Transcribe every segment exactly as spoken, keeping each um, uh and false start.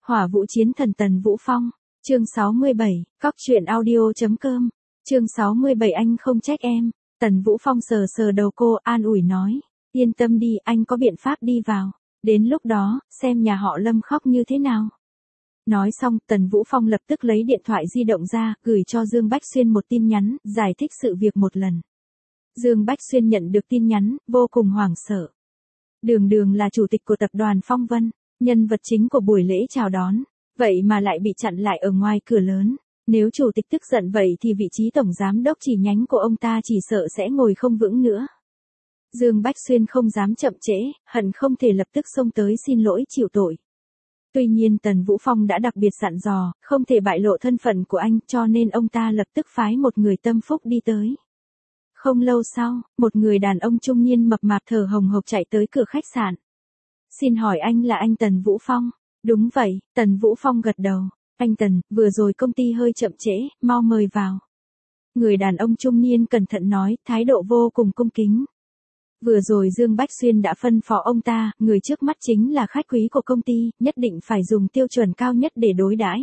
Hỏa Vũ Chiến Thần Tần Vũ Phong, chương sáu mươi bảy, cóc truyện audio.com, chương sáu mươi bảy anh không trách em. Tần Vũ Phong sờ sờ đầu cô, an ủi nói, yên tâm đi, anh có biện pháp đi vào, đến lúc đó, xem nhà họ Lâm khóc như thế nào. Nói xong, Tần Vũ Phong lập tức lấy điện thoại di động ra, gửi cho Dương Bách Xuyên một tin nhắn, giải thích sự việc một lần. Dương Bách Xuyên nhận được tin nhắn, vô cùng hoảng sợ. Đường Đường là chủ tịch của tập đoàn Phong Vân, nhân vật chính của buổi lễ chào đón, vậy mà lại bị chặn lại ở ngoài cửa lớn. Nếu chủ tịch tức giận vậy thì vị trí tổng giám đốc chi nhánh của ông ta chỉ sợ sẽ ngồi không vững nữa. Dương Bách Xuyên không dám chậm trễ, hận không thể lập tức xông tới xin lỗi chịu tội. Tuy nhiên Tần Vũ Phong đã đặc biệt dặn dò, không thể bại lộ thân phận của anh, cho nên ông ta lập tức phái một người tâm phúc đi tới. Không lâu sau, một người đàn ông trung niên mập mạp thở hồng hộc chạy tới cửa khách sạn. Xin hỏi anh là anh Tần Vũ Phong? Đúng vậy, Tần Vũ Phong gật đầu. Anh Tần, vừa rồi công ty hơi chậm trễ, mau mời vào. Người đàn ông trung niên cẩn thận nói, thái độ vô cùng cung kính. Vừa rồi Dương Bách Xuyên đã phân phó ông ta, người trước mắt chính là khách quý của công ty, nhất định phải dùng tiêu chuẩn cao nhất để đối đãi.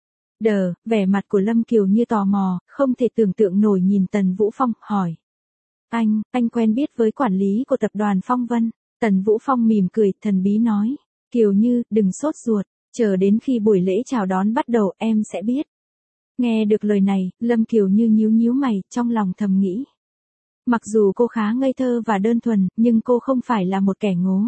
Đờ, vẻ mặt của Lâm Kiều như tò mò, không thể tưởng tượng nổi nhìn Tần Vũ Phong, hỏi. Anh, anh quen biết với quản lý của tập đoàn Phong Vân. Tần Vũ Phong mỉm cười, thần bí nói. Kiều Như, đừng sốt ruột, chờ đến khi buổi lễ chào đón bắt đầu em sẽ biết. Nghe được lời này, Lâm Kiều Như nhíu nhíu mày, trong lòng thầm nghĩ. Mặc dù cô khá ngây thơ và đơn thuần, nhưng cô không phải là một kẻ ngố.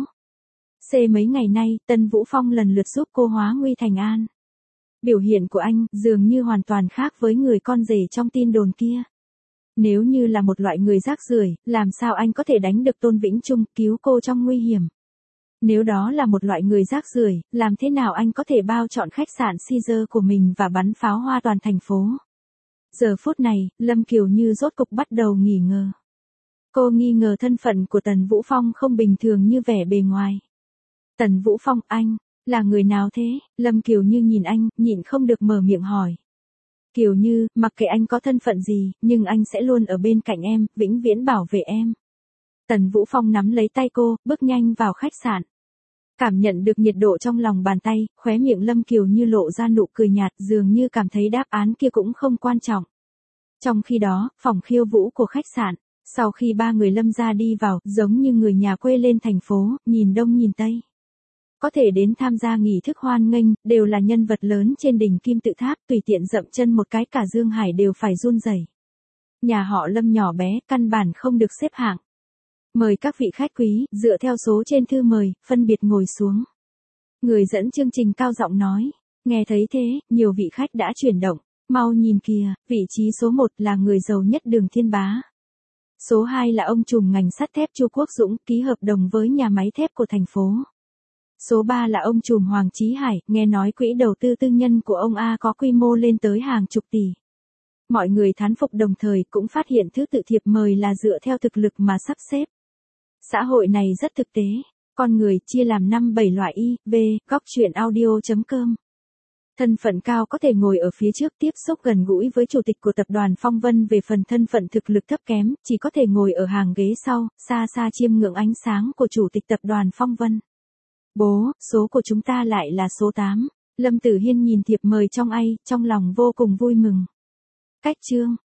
C mấy ngày nay, Tần Vũ Phong lần lượt giúp cô hóa nguy thành an. Biểu hiện của anh dường như hoàn toàn khác với người con rể trong tin đồn kia. Nếu như là một loại người rác rưởi, làm sao anh có thể đánh được Tôn Vĩnh Trung, cứu cô trong nguy hiểm? Nếu đó là một loại người rác rưởi, làm thế nào anh có thể bao trọn khách sạn Caesar của mình và bắn pháo hoa toàn thành phố? Giờ phút này, Lâm Kiều Như rốt cục bắt đầu nghi ngờ. Cô nghi ngờ thân phận của Tần Vũ Phong không bình thường như vẻ bề ngoài. Tần Vũ Phong, anh, là người nào thế? Lâm Kiều Như nhìn anh, nhịn không được mở miệng hỏi. Kiều Như, mặc kệ anh có thân phận gì, nhưng anh sẽ luôn ở bên cạnh em, vĩnh viễn bảo vệ em. Tần Vũ Phong nắm lấy tay cô, bước nhanh vào khách sạn. Cảm nhận được nhiệt độ trong lòng bàn tay, khóe miệng Lâm Kiều Như lộ ra nụ cười nhạt, dường như cảm thấy đáp án kia cũng không quan trọng. Trong khi đó, phòng khiêu vũ của khách sạn, sau khi ba người Lâm gia đi vào, giống như người nhà quê lên thành phố, nhìn đông nhìn tây. Có thể đến tham gia nghi thức hoan nghênh, đều là nhân vật lớn trên đỉnh kim tự tháp, tùy tiện dậm chân một cái cả Dương Hải đều phải run rẩy. Nhà họ Lâm nhỏ bé, căn bản không được xếp hạng. Mời các vị khách quý, dựa theo số trên thư mời, phân biệt ngồi xuống. Người dẫn chương trình cao giọng nói. Nghe thấy thế, nhiều vị khách đã chuyển động. Mau nhìn kìa, vị trí số một là người giàu nhất Đường Thiên Bá. Số hai là ông trùm ngành sắt thép Chu Quốc Dũng, ký hợp đồng với nhà máy thép của thành phố. Số ba là ông trùm Hoàng Chí Hải, nghe nói quỹ đầu tư tư nhân của ông A có quy mô lên tới hàng chục tỷ. Mọi người thán phục đồng thời cũng phát hiện thứ tự thiệp mời là dựa theo thực lực mà sắp xếp. Xã hội này rất thực tế, con người chia làm năm bảy loại y, v, cóc truyện audio.com. Thân phận cao có thể ngồi ở phía trước tiếp xúc gần gũi với chủ tịch của tập đoàn Phong Vân, về phần thân phận thực lực thấp kém, chỉ có thể ngồi ở hàng ghế sau, xa xa chiêm ngưỡng ánh sáng của chủ tịch tập đoàn Phong Vân. Bố, số của chúng ta lại là số tám. Lâm Tử Hiên nhìn thiệp mời trong ai, trong lòng vô cùng vui mừng. Cách chương,